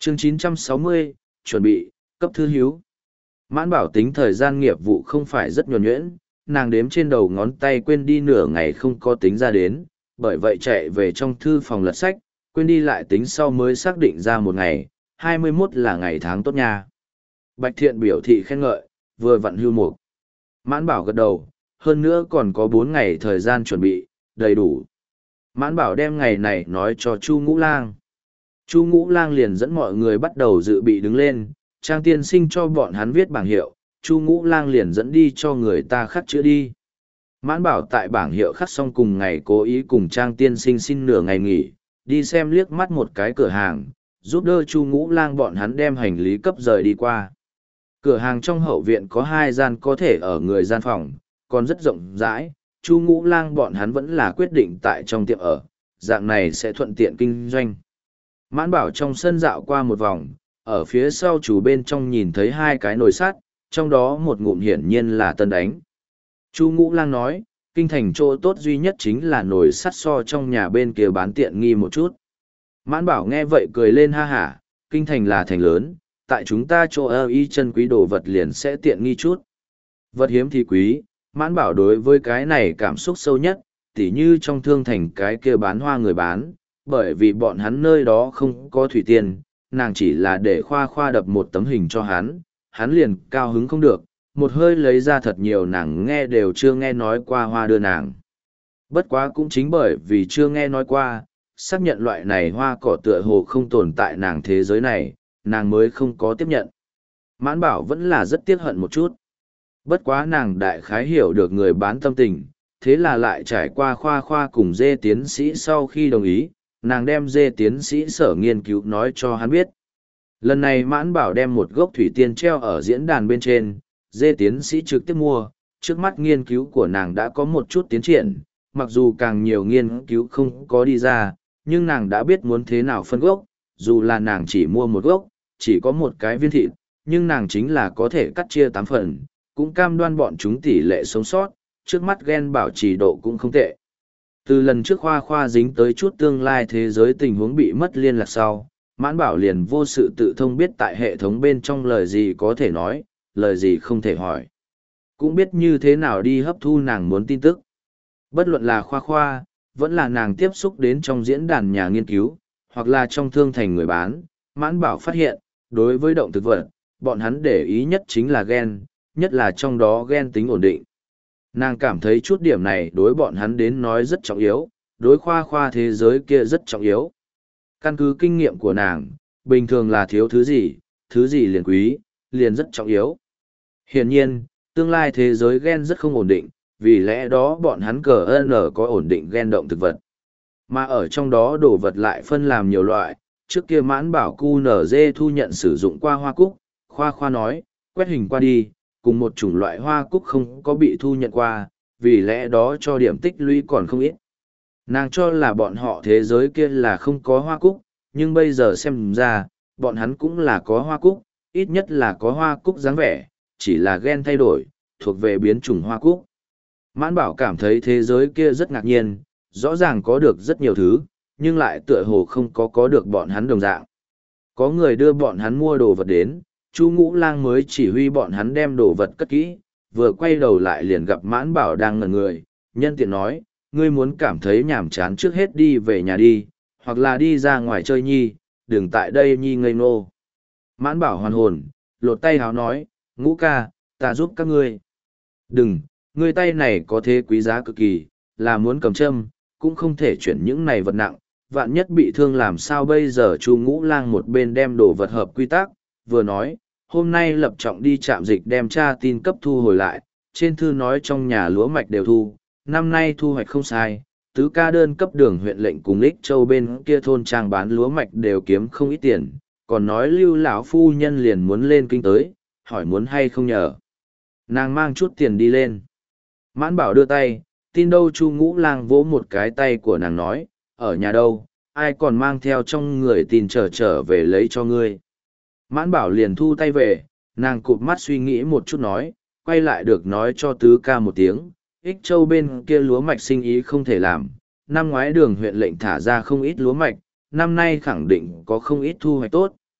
Chương 960, chuẩn bị, cấp thư hiếu. Mãn Bảo tính thời gian nghiệp vụ không phải rất nhuần nhuyễn, nàng đếm trên đầu ngón tay quên đi nửa ngày không có tính ra đến, bởi vậy chạy về trong thư phòng lật sách, quên đi lại tính sau mới xác định ra một ngày, 21 là ngày tháng tốt nha. Bạch Thiện biểu thị khen ngợi, vừa vặn hưu mục. Mãn Bảo gật đầu, hơn nữa còn có 4 ngày thời gian chuẩn bị, đầy đủ. Mãn Bảo đem ngày này nói cho Chu Ngũ Lang. Chu Ngũ Lang liền dẫn mọi người bắt đầu dự bị đứng lên, Trang tiên sinh cho bọn hắn viết bảng hiệu, Chu Ngũ Lang liền dẫn đi cho người ta khắc chữa đi. Mãn Bảo tại bảng hiệu khắc xong cùng ngày cố ý cùng Trang tiên sinh xin nửa ngày nghỉ, đi xem liếc mắt một cái cửa hàng, giúp đỡ Chu Ngũ Lang bọn hắn đem hành lý cấp rời đi qua. Cửa hàng trong hậu viện có 2 gian có thể ở người gian phòng, còn rất rộng rãi, Chu Ngũ Lang bọn hắn vẫn là quyết định tại trong tiệm ở, dạng này sẽ thuận tiện kinh doanh. Mãn Bảo trong sân dạo qua một vòng, ở phía sau chủ bên trong nhìn thấy 2 cái nồi sắt, trong đó một ngụm hiển nhiên là tân đánh. Chu Ngũ Lang nói, kinh thành chỗ tốt duy nhất chính là nồi sắt so trong nhà bên kia bán tiện nghi một chút. Mãn Bảo nghe vậy cười lên ha hả, kinh thành là thành lớn, tại chúng ta chỗ ơ y chân quý đồ vật liền sẽ tiện nghi chút. Vật hiếm thì quý, Mãn Bảo đối với cái này cảm xúc sâu nhất, tỉ như trong thương thành cái kia bán hoa người bán, bởi vì bọn hắn nơi đó không có thủy tiền, nàng chỉ là để khoa khoa đập một tấm hình cho hắn liền cao hứng không được, một hơi lấy ra thật nhiều nàng nghe đều chưa nghe nói qua hoa đưa nàng. Bất quá cũng chính bởi vì chưa nghe nói qua, xác nhận loại này hoa cỏ tựa hồ không tồn tại nàng thế giới này, nàng mới không có tiếp nhận. Mãn Bảo vẫn là rất tiếc hận một chút. Bất quá nàng đại khái hiểu được người bán tâm tình, thế là lại trải qua khoa khoa cùng dê tiến sĩ sau khi đồng ý, nàng đem dê tiến sĩ sở nghiên cứu nói cho hắn biết. Lần này Mãn Bảo đem một gốc thủy tiên treo ở diễn đàn bên trên, dê tiến sĩ trực tiếp mua, trước mắt nghiên cứu của nàng đã có một chút tiến triển, mặc dù càng nhiều nghiên cứu không có đi ra, nhưng nàng đã biết muốn thế nào phân gốc, dù là nàng chỉ mua một gốc, chỉ có một cái viên thịt, nhưng nàng chính là có thể cắt chia 8 phần, cũng cam đoan bọn chúng tỷ lệ sống sót, trước mắt gen bảo trì độ cũng không tệ. Từ lần trước khoa khoa dính tới chút tương lai thế giới tình huống bị mất liên lạc sau, Mãn Bảo liền vô sự tự thông biết tại hệ thống bên trong lời gì có thể nói, lời gì không thể hỏi. Cũng biết như thế nào đi hấp thu nàng muốn tin tức. Bất luận là khoa khoa, vẫn là nàng tiếp xúc đến trong diễn đàn nhà nghiên cứu, hoặc là trong thương thành người bán, Mãn Bảo phát hiện, đối với động thực vật, bọn hắn để ý nhất chính là gen, nhất là trong đó gen tính ổn định. Nàng cảm thấy chút điểm này đối bọn hắn đến nói rất trọng yếu, đối khoa khoa thế giới kia rất trọng yếu. Căn cứ kinh nghiệm của nàng, bình thường là thiếu thứ gì liền quý, liền rất trọng yếu. Hiển nhiên, tương lai thế giới gen rất không ổn định, vì lẽ đó bọn hắn CN có ổn định gen động thực vật. Mà ở trong đó đồ vật lại phân làm nhiều loại, trước kia Mãn Bảo QNZ thu nhận sử dụng qua hoa cúc, khoa khoa nói, quét hình qua đi, cùng một chủng loại hoa cúc không có bị thu nhận qua, vì lẽ đó cho điểm tích lũy còn không ít. Nàng cho là bọn họ thế giới kia là không có hoa cúc, nhưng bây giờ xem ra, bọn hắn cũng là có hoa cúc, ít nhất là có hoa cúc dáng vẻ, chỉ là gen thay đổi, thuộc về biến chủng hoa cúc. Mãn Bảo cảm thấy thế giới kia rất ngạc nhiên, rõ ràng có được rất nhiều thứ, nhưng lại tựa hồ không có được bọn hắn đồng dạng. Có người đưa bọn hắn mua đồ vật đến, Chu Ngũ Lang mới chỉ huy bọn hắn đem đồ vật cất kỹ, vừa quay đầu lại liền gặp Mãn Bảo đang ngẩn người, nhân tiện nói, ngươi muốn cảm thấy nhàm chán trước hết đi về nhà đi, hoặc là đi ra ngoài chơi nhi, đừng tại đây nhi ngây ngô. Mãn Bảo hoàn hồn, lột tay háo nói, Ngũ ca, ta giúp các ngươi. Đừng, ngươi tay này có thế quý giá cực kỳ, là muốn cầm châm, cũng không thể chuyển những này vật nặng, vạn nhất bị thương làm sao bây giờ. Chu Ngũ Lang một bên đem đồ vật hợp quy tắc, vừa nói, hôm nay lập trọng đi trạm dịch đem tra tin cấp thu hồi lại, trên thư nói trong nhà lúa mạch đều thu, năm nay thu hoạch không sai, tứ ca đơn cấp đường huyện lệnh cùng Lích Châu bên kia thôn trang bán lúa mạch đều kiếm không ít tiền, còn nói Lưu lão phu nhân liền muốn lên kinh tới, hỏi muốn hay không nhờ. Nàng mang chút tiền đi lên. Mãn Bảo đưa tay, tin đâu. Chu Ngũ Lang vỗ một cái tay của nàng nói, ở nhà đâu, ai còn mang theo trong người tin trở về lấy cho ngươi. Mãn Bảo liền thu tay về, nàng cụp mắt suy nghĩ một chút nói, quay lại được nói cho tứ ca một tiếng, Ích Châu bên kia lúa mạch sinh ý không thể làm, năm ngoái đường huyện lệnh thả ra không ít lúa mạch, năm nay khẳng định có không ít thu hoạch tốt,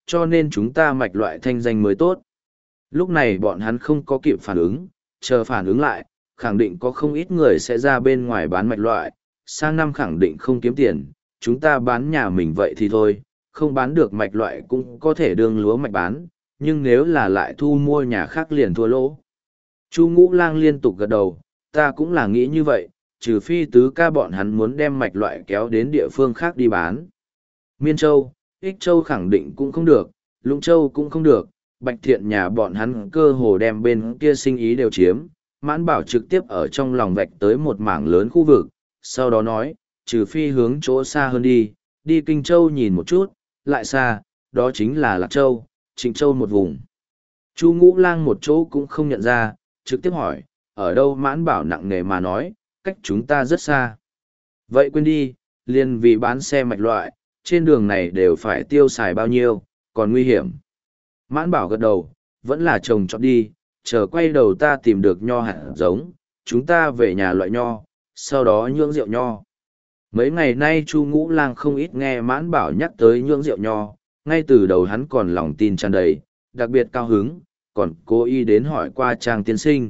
cho nên chúng ta mạch loại thanh danh mới tốt. Lúc này bọn hắn không có kịp phản ứng, chờ phản ứng lại, khẳng định có không ít người sẽ ra bên ngoài bán mạch loại, sang năm khẳng định không kiếm tiền, chúng ta bán nhà mình vậy thì thôi, không bán được mạch loại cũng có thể đương lúa mạch bán, nhưng nếu là lại thu mua nhà khác liền thua lỗ. Chu Ngũ Lang liên tục gật đầu, ta cũng là nghĩ như vậy, trừ phi tứ ca bọn hắn muốn đem mạch loại kéo đến địa phương khác đi bán. Miên Châu, Ích Châu khẳng định cũng không được, Lũng Châu cũng không được, Bạch Thiện nhà bọn hắn cơ hồ đem bên kia sinh ý đều chiếm, Mãn Bảo trực tiếp ở trong lòng vạch tới một mảng lớn khu vực, sau đó nói, trừ phi hướng chỗ xa hơn đi, đi Kinh Châu nhìn một chút, lại xa, đó chính là Lạc Châu, Trịnh Châu một vùng. Chu Ngũ Lang một chỗ cũng không nhận ra, trực tiếp hỏi, ở đâu? Mãn Bảo nặng nề mà nói, cách chúng ta rất xa. Vậy quên đi, liền vì bán xe mạch loại, trên đường này đều phải tiêu xài bao nhiêu, còn nguy hiểm. Mãn Bảo gật đầu, vẫn là trồng trọt đi, chờ quay đầu ta tìm được nho hạt giống, chúng ta về nhà loại nho, sau đó nhưỡng rượu nho. Mấy ngày nay Chu Ngũ Lang không ít nghe Mãn Bảo nhắc tới nhưỡng rượu nho, ngay từ đầu hắn còn lòng tin tràn đầy, đặc biệt cao hứng, còn cố ý đến hỏi qua Trang tiên sinh.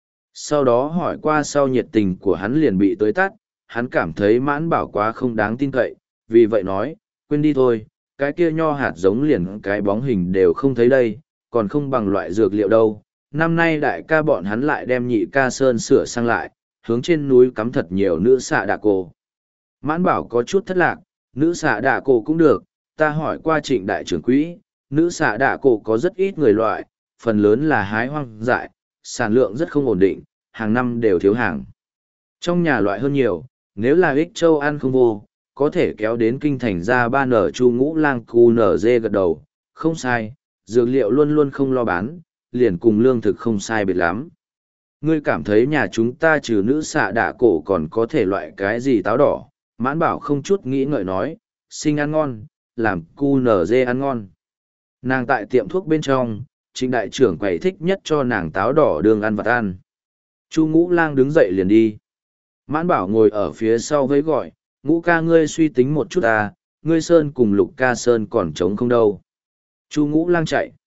Sau đó hỏi qua sau nhiệt tình của hắn liền bị tới tắt, hắn cảm thấy Mãn Bảo quá không đáng tin cậy, vì vậy nói, quên đi thôi, cái kia nho hạt giống liền cái bóng hình đều không thấy đây, còn không bằng loại dược liệu đâu. Năm nay đại ca bọn hắn lại đem nhị ca sơn sửa sang lại, hướng trên núi cắm thật nhiều nữ xạ đạ cổ. Mãn Bảo có chút thất lạc, nữ xạ đạ cổ cũng được, ta hỏi qua Trịnh đại trưởng quỹ, nữ xạ đạ cổ có rất ít người loại, phần lớn là hái hoang dại, sản lượng rất không ổn định, hàng năm đều thiếu hàng. Trong nhà loại hơn nhiều, nếu là Ích Châu ăn không vô, có thể kéo đến kinh thành ra ba nở. Chu Ngũ Lang cu nở dê gật đầu, không sai, dược liệu luôn luôn không lo bán, liền cùng lương thực không sai biệt lắm. Ngươi cảm thấy nhà chúng ta trừ nữ xạ đạ cổ còn có thể loại cái gì? Táo đỏ? Mãn Bảo không chút nghĩ ngợi nói, sinh ăn ngon, làm cu nở dê ăn ngon. Nàng tại tiệm thuốc bên trong, Trịnh đại trưởng quầy thích nhất cho nàng táo đỏ đường ăn vặt ăn. Chu Ngũ Lang đứng dậy liền đi. Mãn Bảo ngồi ở phía sau với gọi, Ngũ ca ngươi suy tính một chút à, ngươi Sơn cùng Lục ca Sơn còn trống không đâu. Chu Ngũ Lang chạy.